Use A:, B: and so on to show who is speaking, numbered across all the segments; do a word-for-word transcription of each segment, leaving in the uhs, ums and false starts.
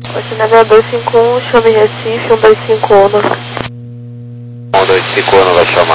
A: Ocean Naval dois cinco um, chame Recife, um dois cinco um.
B: um dois cinco um vai chamar.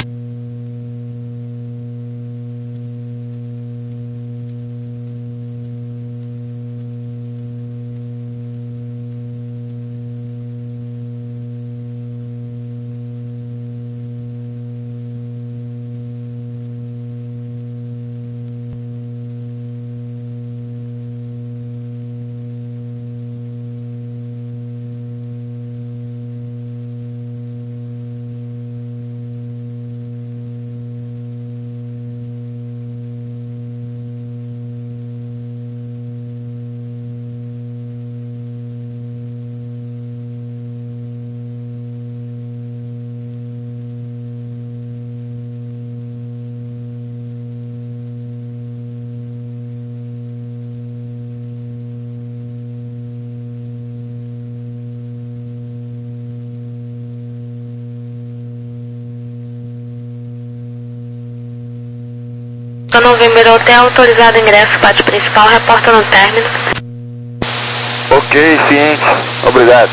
A: Novembro Hotel, autorizado ingresso, pátio principal, reporta no término.
B: Ok, ciente. Obrigado.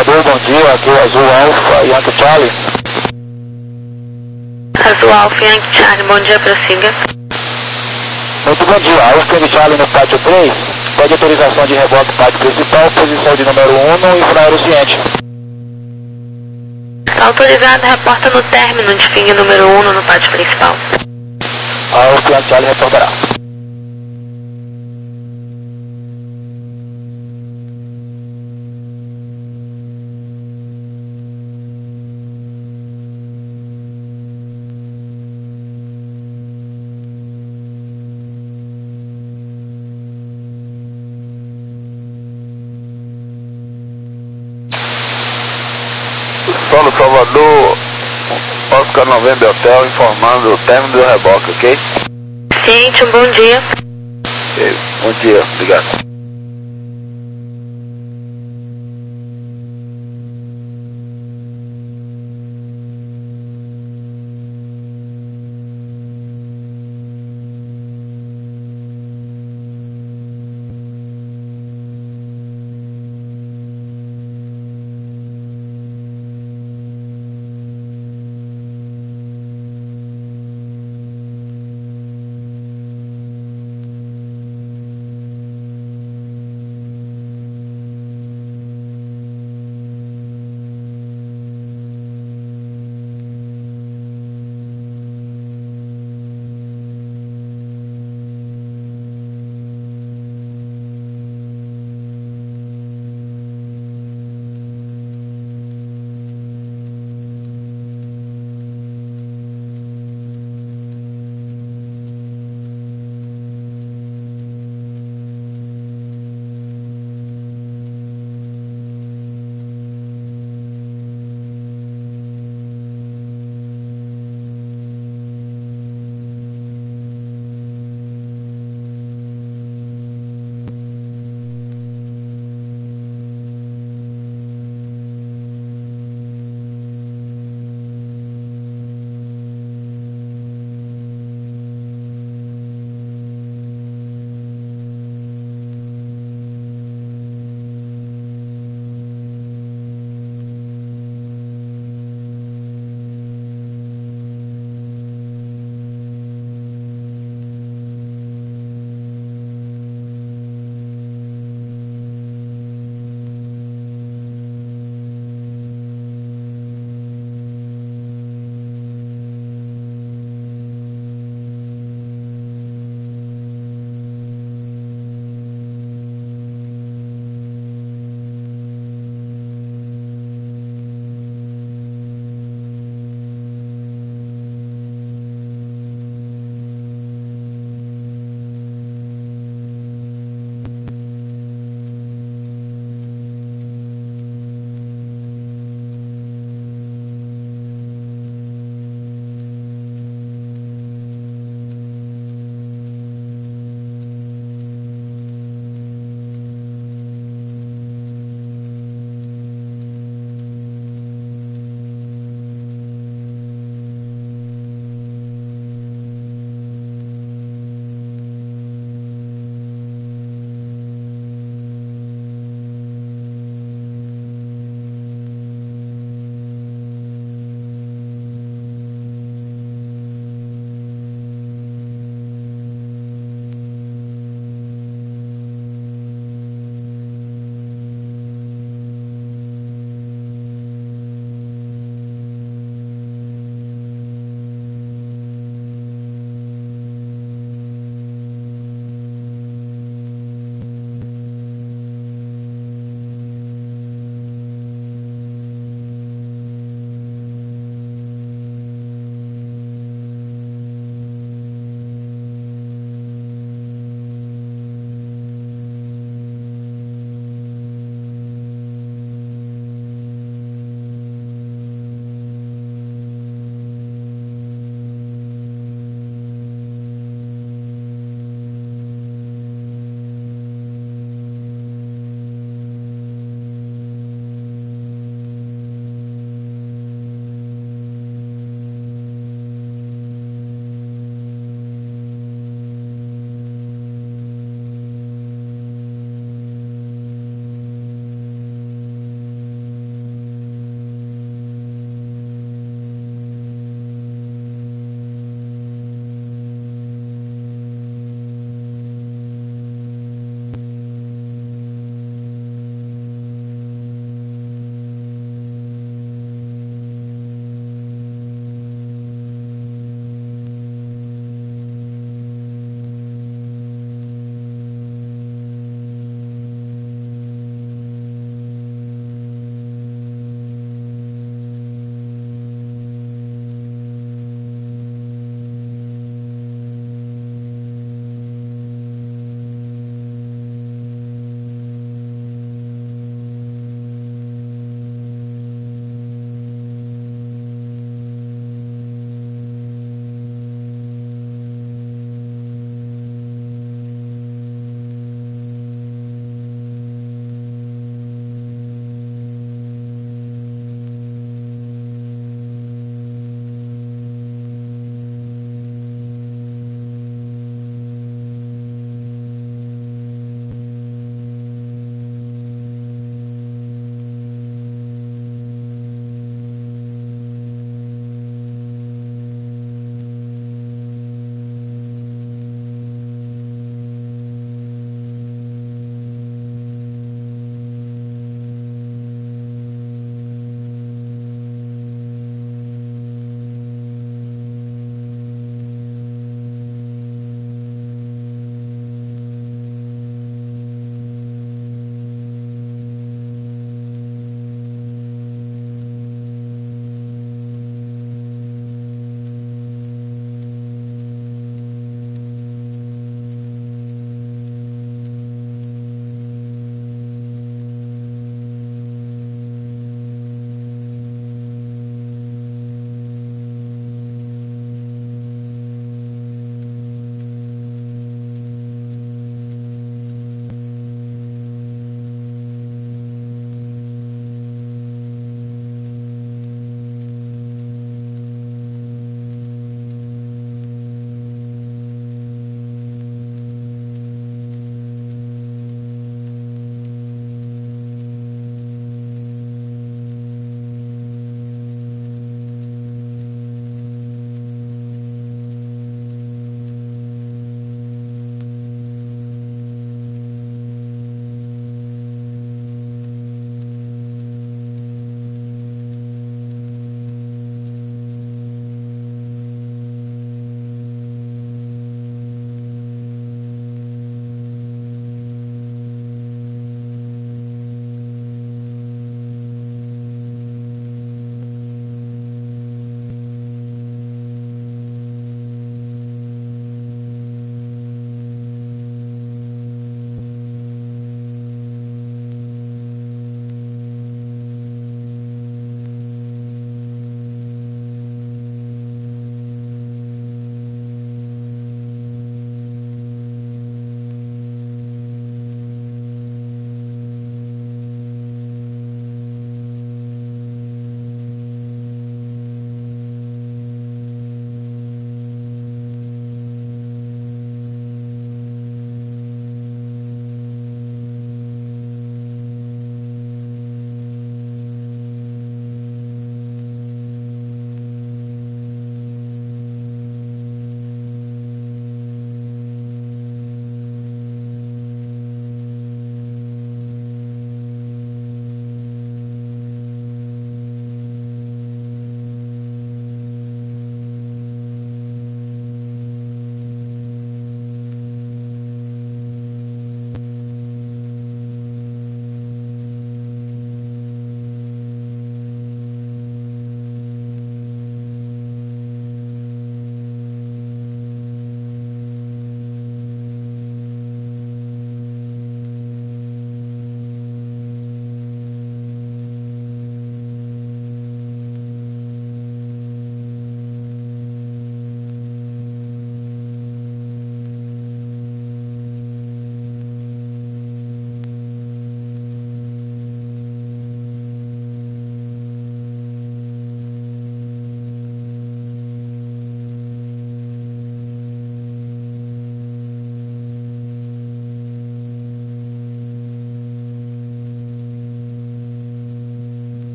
C: Salvador, bom dia, aqui é o Azul Alfa Yankee Charlie.
A: Azul Alfa Yankee Charlie, bom dia, prossiga.
C: Muito bom dia, Alfa Yankee Charlie no pátio três, pede autorização de reboque pátio principal, posição de número um no infraero ciente.
A: Autorizado, reporta no término de fim número um no pátio principal.
C: Alfa Yankee Charlie reportará.
B: Solo Salvador, Oscar November Hotel, informando o término do reboque, ok?
A: Ciente, um bom dia.
B: Ok, bom dia, obrigado.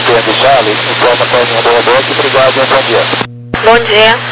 C: P M Charlie, informação do reboque, obrigado e um bom dia.
A: Bom dia.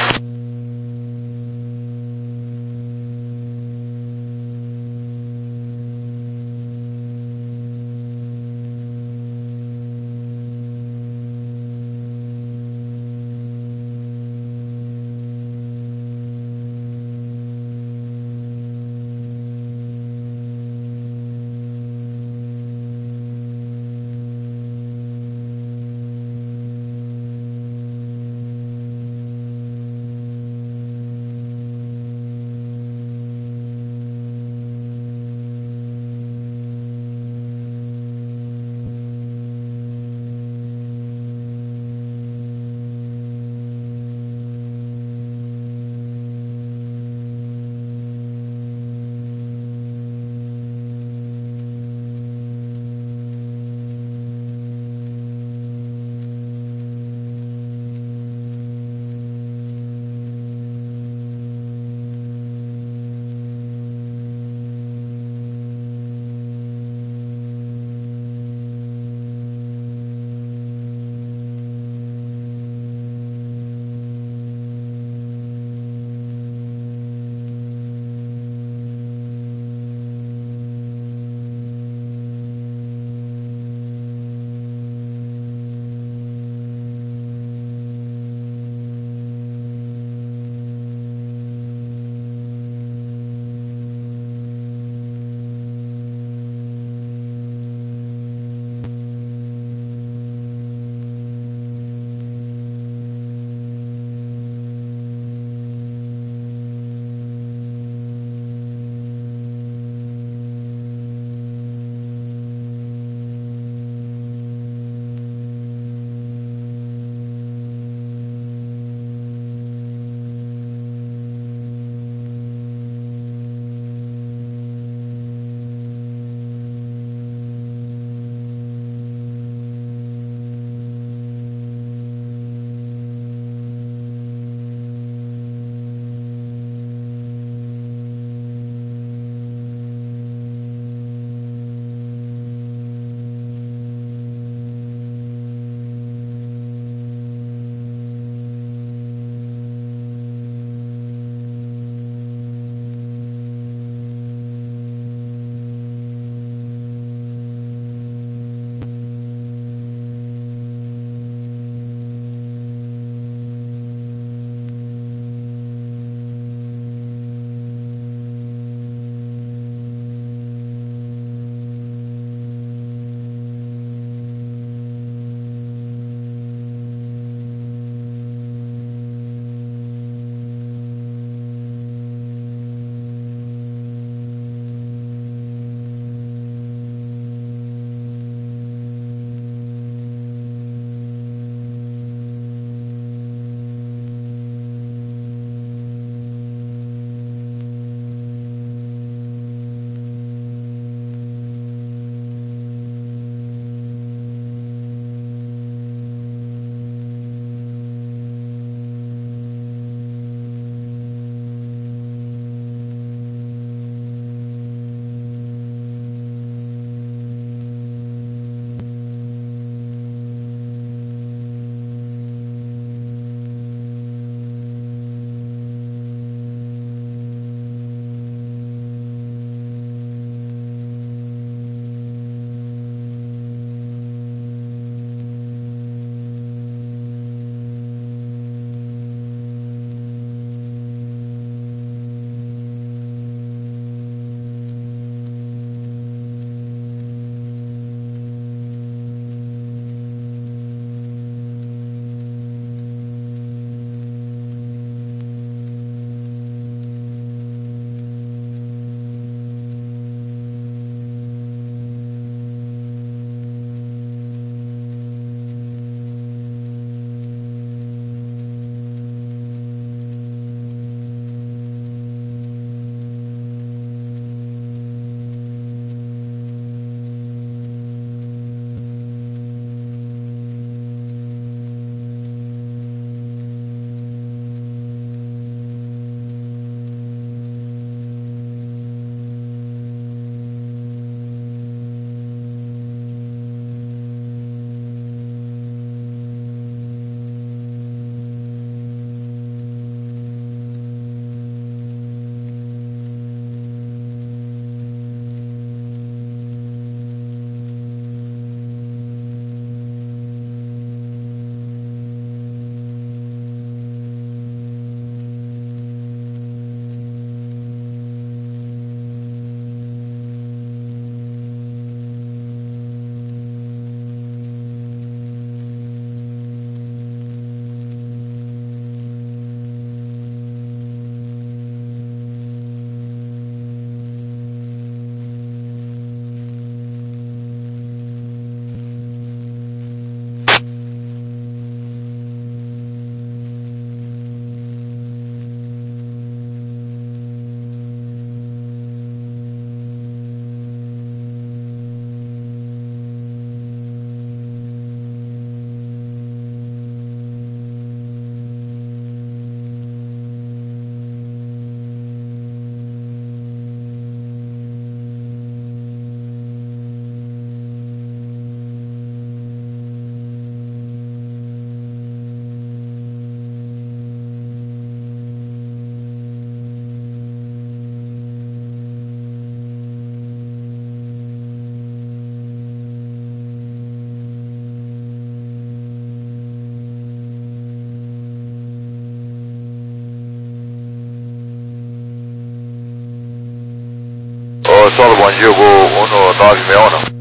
B: Solo, Solo, bom dia, vou um nove seis um.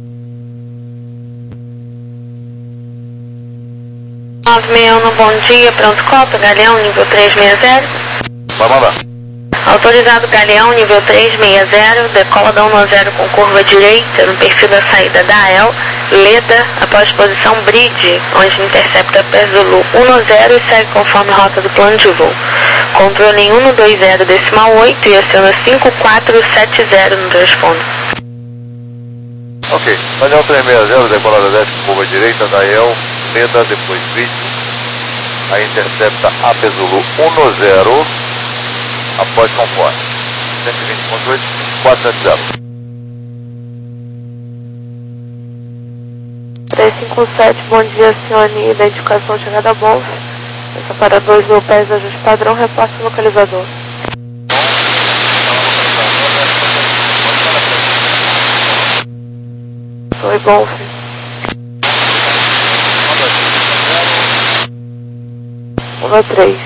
A: nove seis um, bom dia, pronto, Copa, Galeão, nível três seis zero.
B: Vai mandar.
A: Autorizado Galeão, nível três seis zero, decola da um zero com curva direita, no perfil da saída da A E L, Leda, após posição Bridge, onde intercepta Pé Zulu um zero e segue conforme rota do plano de voo. Controle em um dois zero decimal oito e aciona cinco quatro sete zero no transponder.
B: Ok, Galeão três seis zero, decolada dez com curva direita da A E L, Leda, depois Bridge, aí intercepta A P Zulu um zero, após conforme, cento e vinte ponto oito, quatro sete zero.
A: três cinco sete, bom dia, acione identificação chegada a Bonf. Essa para dois mil pés, ajuste padrão, repasse localizador. Oi, Bonf. um três.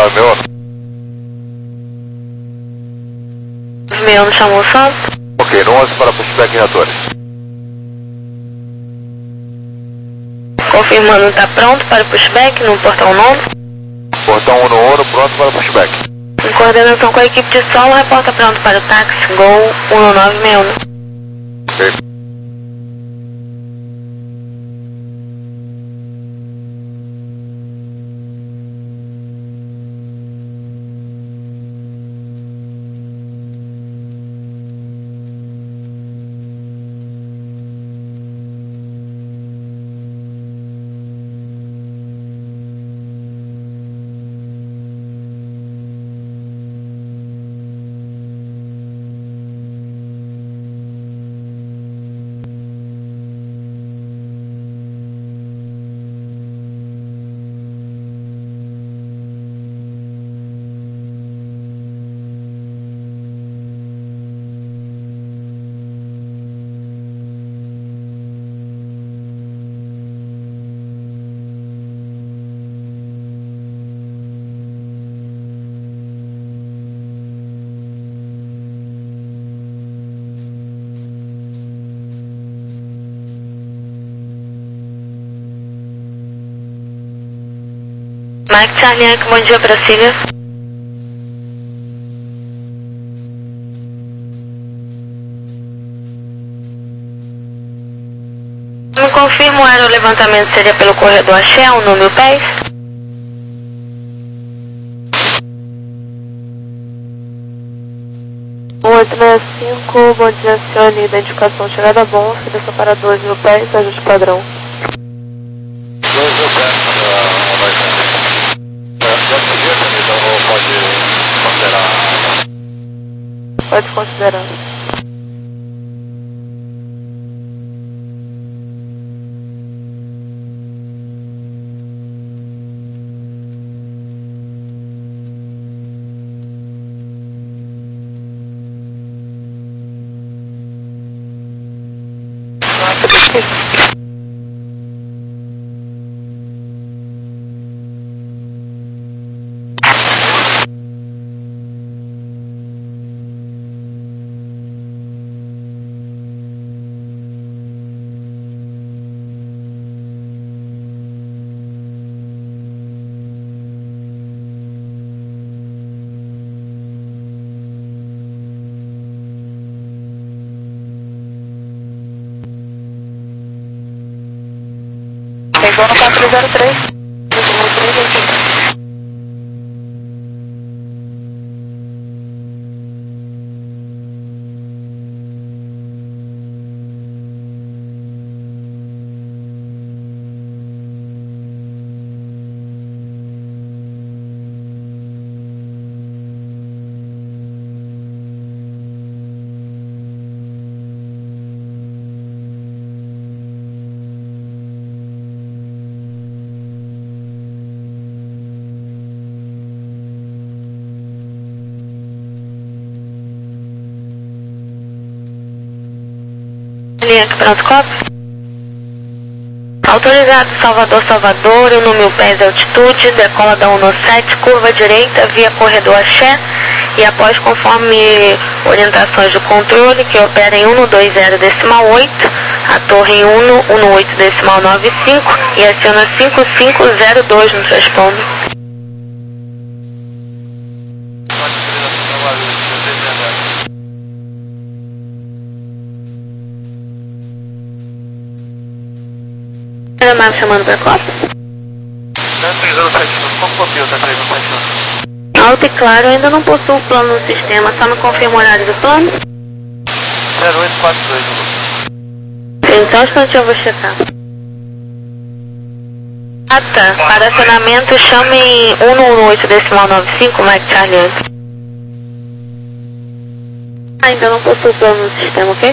B: meu.
A: Meu não chamou o som?
B: Ok, no onze para pushback e retorno.
A: Confirmando, está pronto para o pushback no portão nono?
B: Portão um no Uno, pronto para pushback.
A: Em coordenação com a equipe de solo, reporta pronto para o táxi Gol um nove seis um.
B: Ok.
A: Mike Charlie Yankee, bom dia para Síria. Me confirma o aerolevantamento seria pelo corredor Axé, um número pés? oito seis cinco, bom dia, acione identificação chegada bom, seleção para dois mil pés, ajuste padrão.
B: dois mil pés, dessa jeito, então pode considerar.
A: Pode considerar. Pegou no quatro zero três. Linha aqui, pronto, copy. Autorizado Salvador, Salvador, um mil pés de altitude, decola da um sete, curva direita, via corredor Axé, e após conforme orientações do controle, que opera em um dois zero decimal oito, a torre em um um oito decimal nove cinco e aciona cinco cinco zero dois no transponder. Mais chamando para copa? Alto e claro, eu ainda não possuo o plano no sistema, só me confirma o horário do plano?
B: zero oito quatro dois.
A: Então, instante eu vou checar. Ata, para acionamento, chame em um um oito decimal nove cinco, Mike Charlie Yankee. Ainda não possuo o plano no sistema, ok?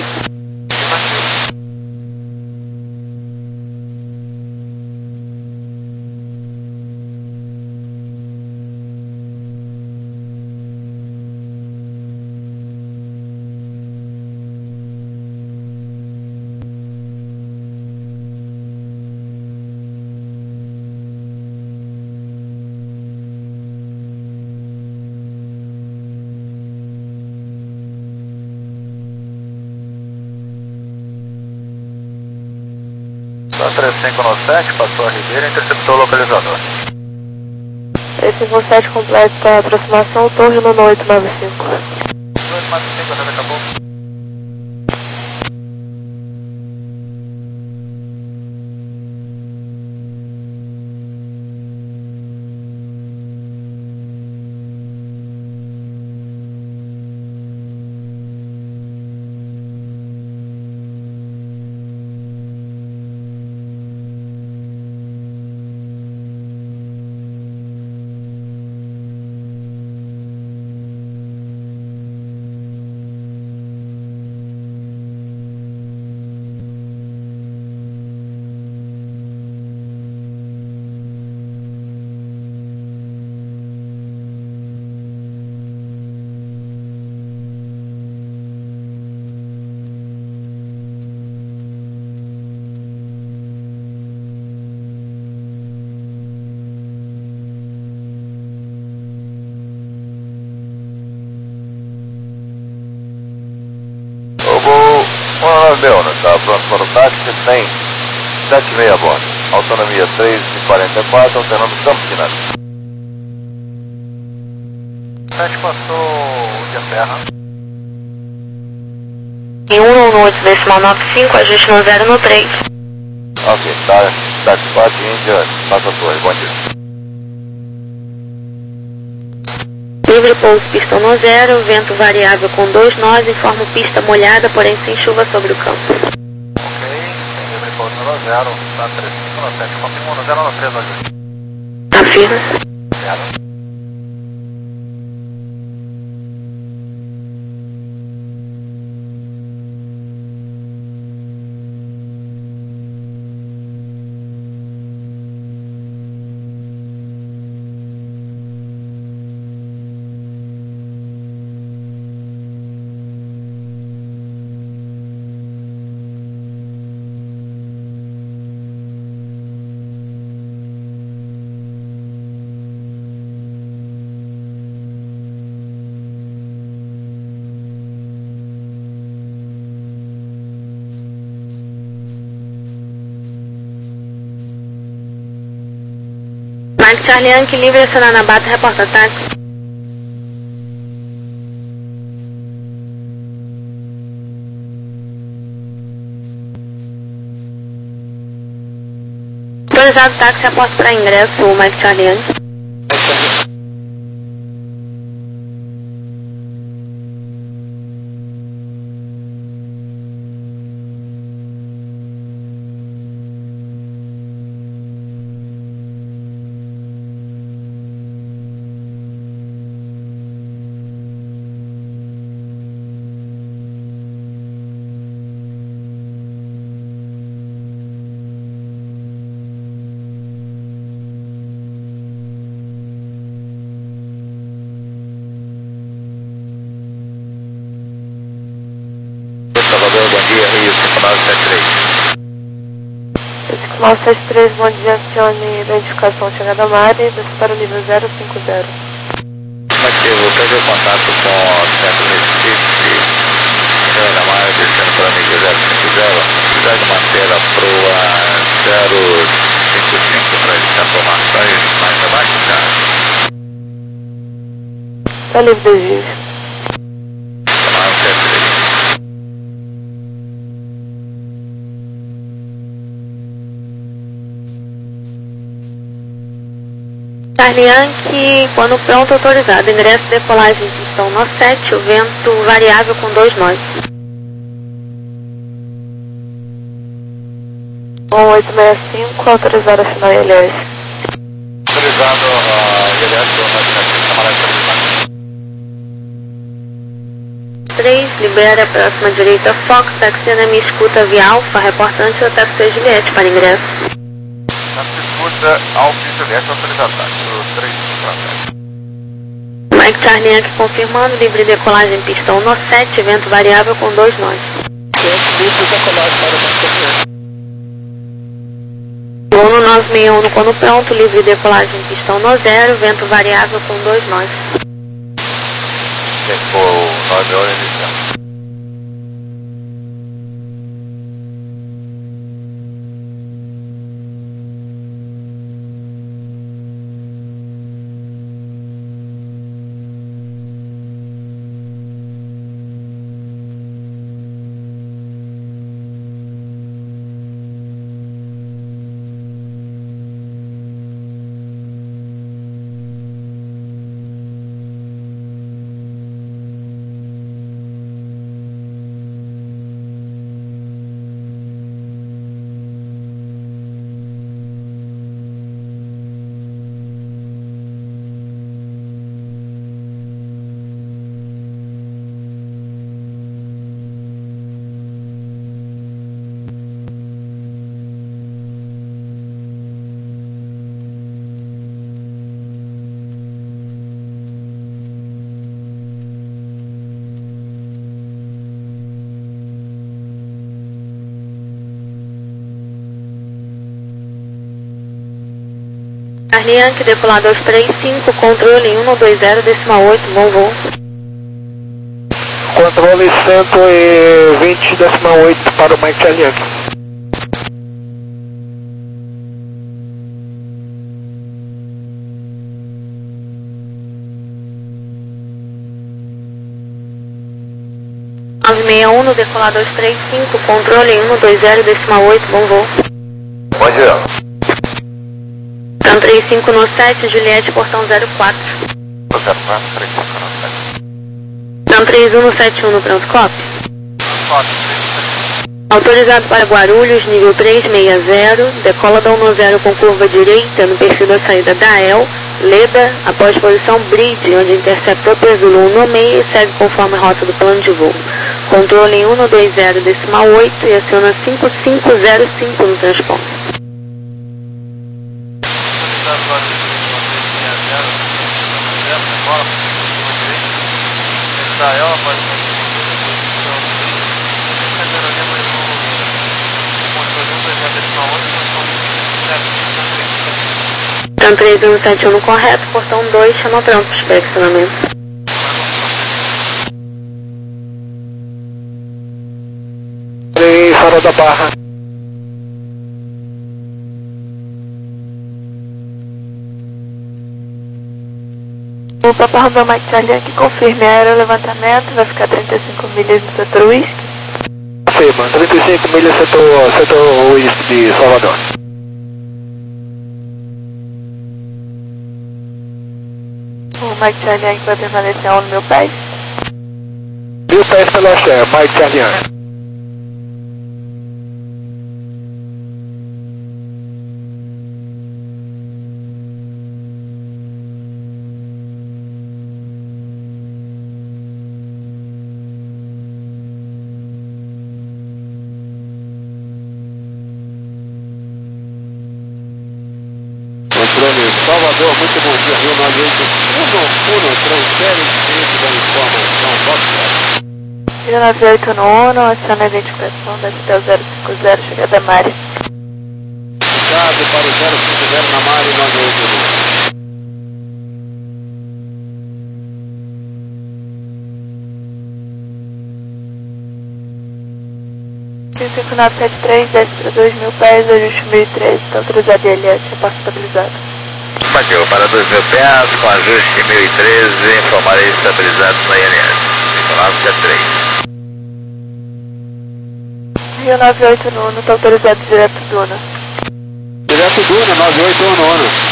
B: três cinco nove sete, passou a Ribeira, interceptou o localizador.
A: três cinco sete completa a aproximação, torre no oito nove cinco.
B: oito nove cinco, já acabou. Belna, está pronto para o táxi, tem sete seis a bordo, autonomia três e quarenta e quatro, alternando Campinas. sete passou de terra.
A: Em um no oito decimal nove cinco, ajuste no zero no três.
B: Ok, tá, táxi quatro em diante, passa a torre, bom dia.
A: Livre pouso, pista no zero, vento variável com dois nós, informo pista molhada, porém sem chuva sobre o campo.
B: Ok, livre pouso no zero, tá três cinco nove sete, confirmou no zero no três, ajuste.
A: Afirma.
B: Zero.
A: Mike Charlie Yankee, livre acionar na bata, reporta táxi. Autorizado táxi, reporta para ingresso, o Mike Charlie Yankee. nove sete três, bom dia, acione identificação chegada a Mari, desce para o nível zero cinco zero.
B: Aqui, vou fazer contato com o centro Recife, chegada a Mari, descendo para o nível zero cinco zero, cidade manter a proa zero cinco cinco para as informações mais abaixo, cara.
A: Tá livre de desvio. Charlie Yankee, quando pronto, autorizado. Ingresso, decolagem, pistão no sete, o vento variável com dois nós. um oito seis cinco, autorizado a final I L S.
B: Autorizado a I L S, camarada.
A: três, libera a próxima direita Fox, taxi na minha escuta via Alfa, reportante da taxi Juliette para ingresso.
B: Escuta Alfa e Juliette, autorizado táxi. três
A: Mike Charlie Yankee confirmando, livre decolagem pistão no sete, vento variável com dois nós. um nove seis um quando pronto, livre decolagem pistão no zero, vento variável com dois nós.
B: Tempo nove horas inicial.
A: Osni Yankee, decolado aos três cinco, controle um dois zero, decimal oito, bom voo.
C: Controle cento e vinte, decimal oito para o Mike Charlie Yankee.
A: nove seis um, decolado aos três cinco, controle um dois zero, decimal oito, bom voo.
B: Bom dia.
A: Então três cinco no sete, Juliette, portão zero quatro.
B: zero quatro, três cinco no sete.
A: Então três um no sete um no pronto, copy. Autorizado para Guarulhos, nível três seis zero, decola da um zero com curva direita no perfil da saída da A E L, Leda, após posição Bridge, onde interceptou Pesulo um no meio e segue conforme a rota do plano de voo. Controle um dois zero, decimal oito e aciona cinco cinco zero cinco no transponder. Então três um sete um no correto, portão dois, chama pronto para inspecionamento.
C: E Farol da Barra.
A: O Papa Romeo Mike Charlie Yankee, confirme aerolevantamento, vai ficar trinta e cinco milhas no setor Whisky.
C: Confirma, trinta e cinco milhas setor, setor Whisky de Salvador.
A: O Mike Charlie Yankee vai permanecer on no meu pés.
C: Mil pés pela Xé, Mike Charlie Yankee.
B: Salvador, muito bom dia, Rio nove oito um, transfere o da informação, Fox.
A: Rio nove oito um, aciona a identificação da Citel zero cinco zero, chegada Mari.
B: Chegado para o zero cinco zero na Mari nove oito um.
A: cinco nove sete três, desce para dois mil pés, ajuste mil e treze, está autorizado I L S, repasse estabilizado.
B: Bateu para dois mil pés, com ajuste mil e treze, informarei estabilizados na I L S. cinco nove sete três.
A: Rio nove oito um, está autorizado direto Duna.
B: Direto Duna, nove oito um.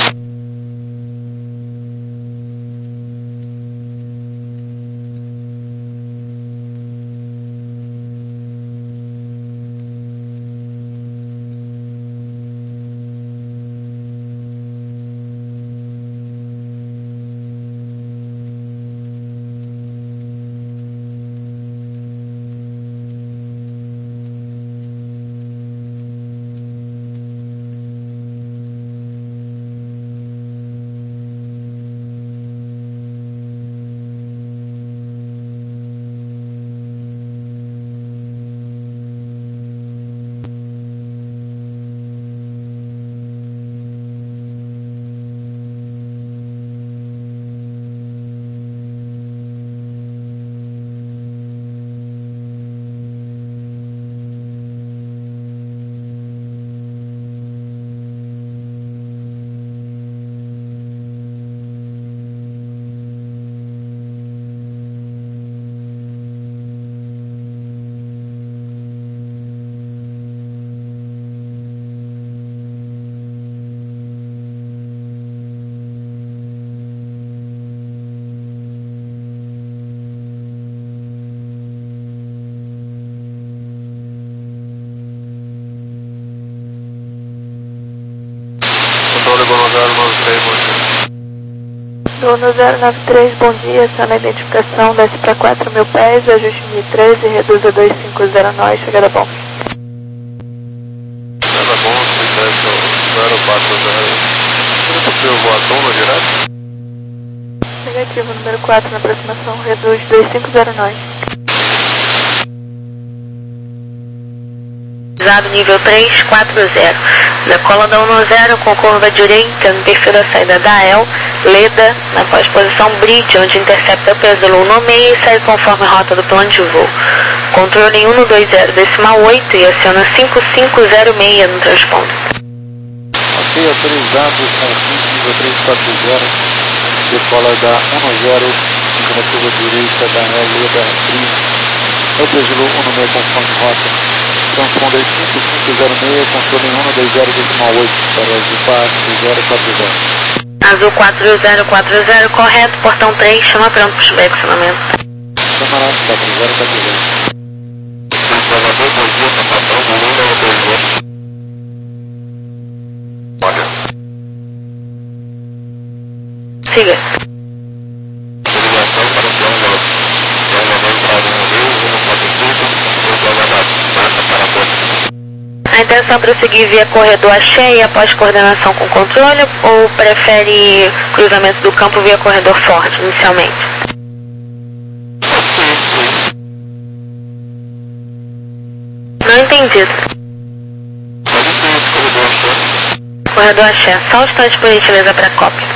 A: Dono zero nove três, bom dia, aciona a identificação, desce para quatro mil pés, ajuste mil e treze, reduz a dois cinco zero nove, chegada bom.
B: Chegada bom, zero quatro zero. Você possível voar toma direto?
A: Negativo, número quatro na aproximação, reduz dois cinco zero nove. Usado nível três quatro zero. Decola da um zero com curva direita no perfil da saída da E L, Leda, na pós-posição Bridge, onde intercepta o Pesolo um seis e segue conforme rota do plano de voo. Controle em cento e vinte decimal oito e aciona cinco cinco zero seis no transponder.
C: Ok, autorizado com nível três quatro zero, decola da um zero, na curva direita da E L, Leda, Bridge, o Pesolo um seis conforme rota. Transponder cinco cinco zero seis, controle em cento e vinte decimal oito para Azul quatro zero quatro zero.
A: Azul quatro zero quatro zero, correto, portão três, chama pronto para o subexionamento.
C: Camarada quatro zero quatro zero.
B: Salvador, bom dia, patrão, volume é dois zero. Olha.
A: Siga.
B: Ligação para o plano da entrada no Rio, um quatro cinco, passa para a ponte.
A: A intenção é prosseguir via corredor Axé e após coordenação com controle ou prefere cruzamento do campo via corredor forte inicialmente? Não entendi. Corredor Axé, só um instante por gentileza para cópia.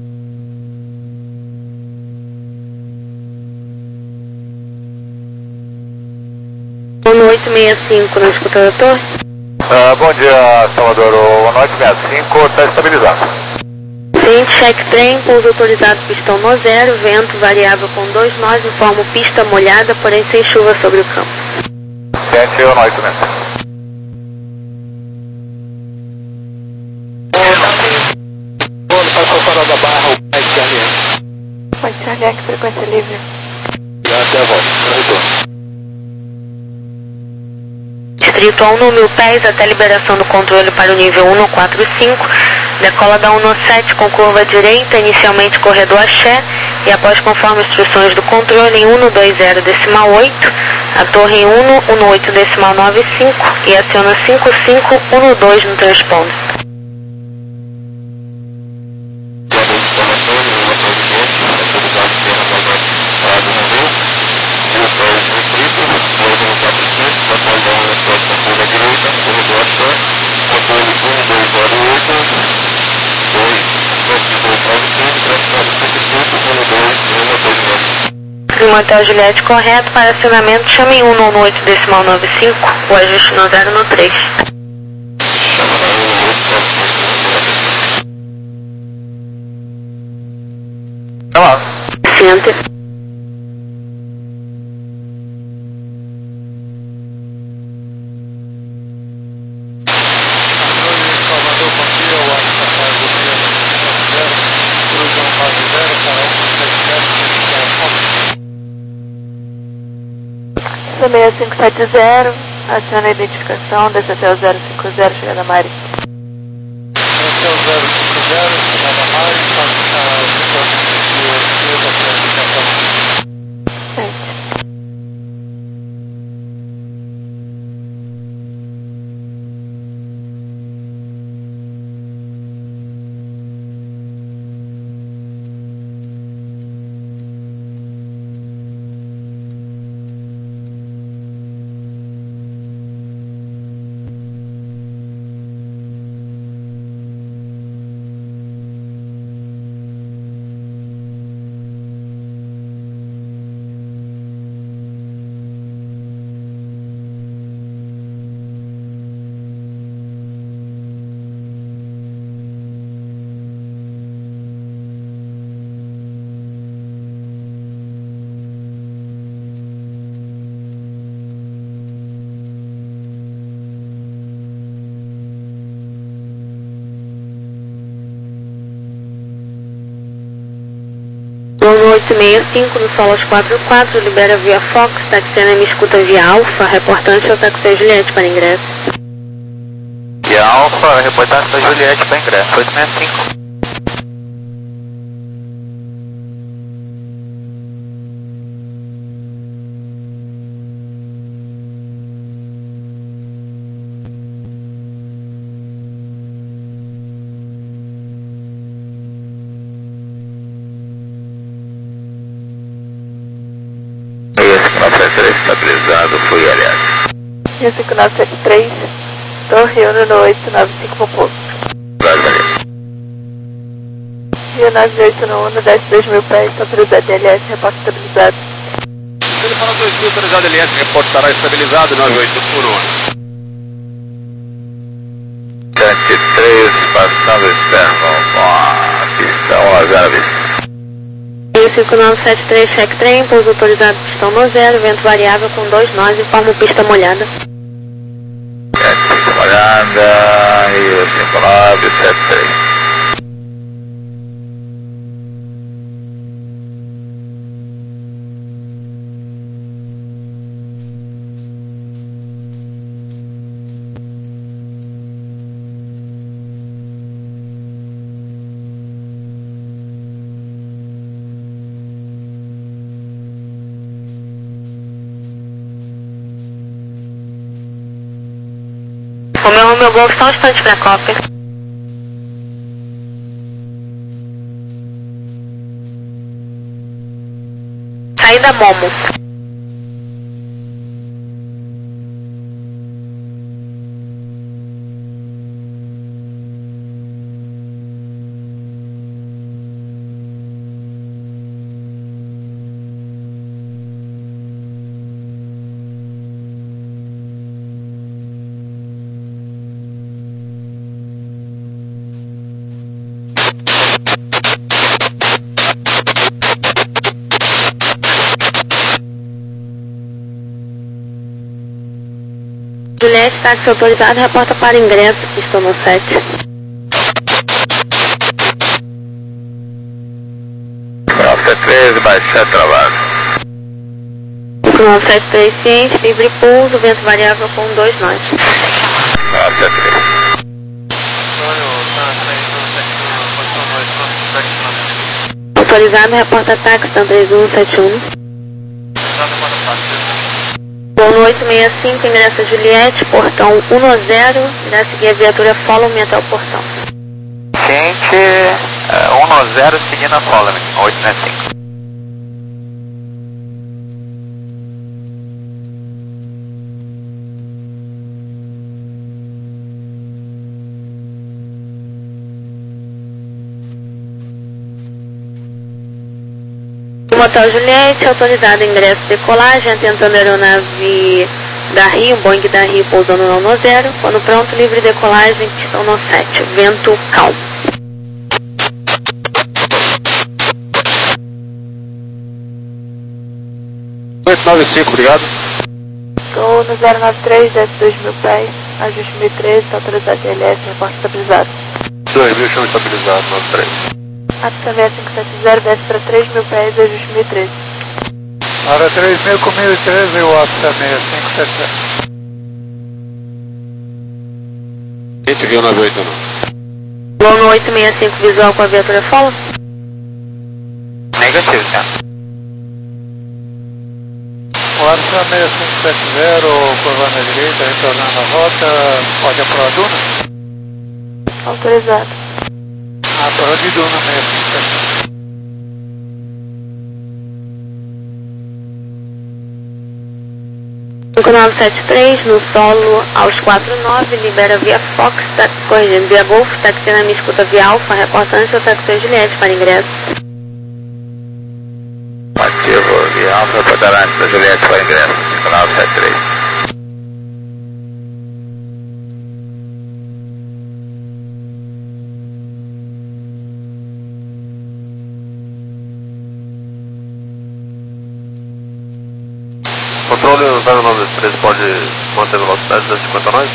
A: um oito seis cinco, não escuta, doutor?
B: Uh, bom dia, Salvador. O noite sessenta e cinco está estabilizado.
A: Seguinte, cheque trem, pouso autorizado pistão no zero, vento variável com dois nós, informo pista molhada, porém sem chuva sobre o campo.
B: Sente o noite mesmo.
C: Passou fora da barra, o Mike Charlie.
A: Pode Charlie, frequência livre.
C: E até a volta, no retorno.
A: Distrito a um mil pés até liberação do controle para o nível cento e quarenta e cinco, decola da um sete com curva direita, inicialmente corredor Axé e após conforme instruções do controle em cento e vinte decimal oito, a torre em cento e dezoito decimal noventa e cinco e aciona cinco cinco um dois no transponder. Clima Juliette correto para acionamento, chame em cento e dezoito decimal noventa e cinco, o ajuste no zero no três.
B: Olá.
A: Center. seis cinco sete zero, aciona a identificação, desce até o zero cinco zero, chegada Mari.
C: Até o zero cinco zero, chegada Mari, passa a
A: Sente. oito seis cinco no Solos quatro quatro, libera via Fox, taxiana me escuta via Alfa, reportante ao taxi Juliette para ingresso.
B: Via Alfa, reportante da Juliette para ingresso, oito seis cinco. Estabilizado, fui aliás.
A: cinco nove sete três, Torre Uno no oito nove cinco para o pouso. Rio nove oito um, desce dois mil pés, autorizado D L S, reporte estabilizado.
D: Telefone dois mil, autorizado D L S, reporte estará estabilizado, nove oito um.
B: sete três, passando externo, com a pista um a zero vista.
A: cinco nove sete três, check trem, pouso autorizado, pistão no zero, vento variável com dois nós, informa pista molhada.
B: sete, pista molhada, e cinco nove sete três.
A: O meu, meu Golf só um instante para a cópia. Saída Momo. Juliette, táxi autorizado, reporta para ingresso, pistão no sete.
B: nove sete três, baixando trabalho.
A: cinco nove sete três, ciente, livre pouso, vento variável com dois nós.
B: nove sete três.
A: Autorizado, reporta táxi, três um sete um. Voo no oito seis cinco, ingressa Juliette, portão um zero, irá seguir a viatura Follow-me até o portão.
B: Quente, uh, um zero, seguindo a Follow-me, oito seis cinco.
A: Motel Juliette, autorizado ingresso decolagem, atentando a aeronave da Rio, Boeing da Rio pousando no no zero, quando pronto, livre decolagem, pistão no sete, vento calmo.
D: oito nove cinco, obrigado.
A: Estou no zero nove três, desce dois mil pés, ajuste mil e treze, autorizado D L S, reporte estabilizado.
B: dois mil, chão estabilizado, nove três.
A: A T V cinco sete zero, desce para três mil pés, ajuste mil e treze.
C: Hora três mil com mil e treze, o Officer seis cinco sete zero.
D: Gente, Rio nove oito um.
A: Voo no oito seis cinco, visual com a viatura Follow.
B: Negativo, senhor.
C: Officer seis cinco sete zero, curva na direita, retornando a rota, pode aprovar a Duna?
A: Autorizado.
C: A torre de Duna seis cinco sete zero.
A: cinco nove sete três, no solo aos quatro nove, libera via Fox, táxi corrigindo via Golf, táxi na minha escuta via Alfa, reportando seu táxi Juliette para ingresso.
B: Ativo, via Alfa, reportarante da Juliette para ingresso, cinco nove sete três. Controle zero nove três, pode manter a velocidade da cinquenta nós?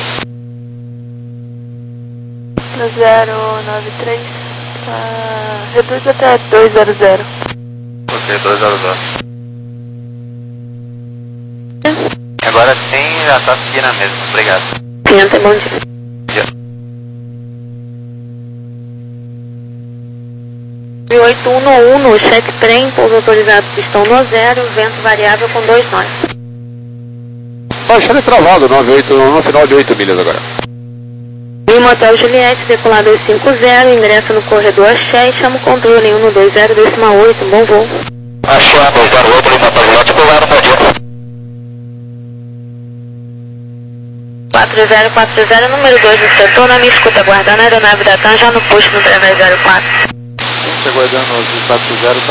A: No zero nove três, uh, reduz até dois zero zero.
B: Ok, dois zero zero. Agora sim, já está seguindo a mesma, obrigado.
A: Pinta, bom dia. oito um um no check trem, pouso autorizado, pistão no zero, vento variável com dois nós.
D: Baixando e travado, nove oito um, no final de oito milhas agora.
A: Rio Motel Juliette, decolar dois cinco zero, ingressa no corredor Axé e chama o controle um dois zero, décima oito, bom voo.
B: Axé, dois zero oito, Rio Motel Juliette, pousado, bom dia.
A: quatro quatro zero quatro zero, número dois do setor, na minha escuta, aguardando a aeronave da TAM já no posto no três zero quatro.
C: Gente, aguardando o quatro zero.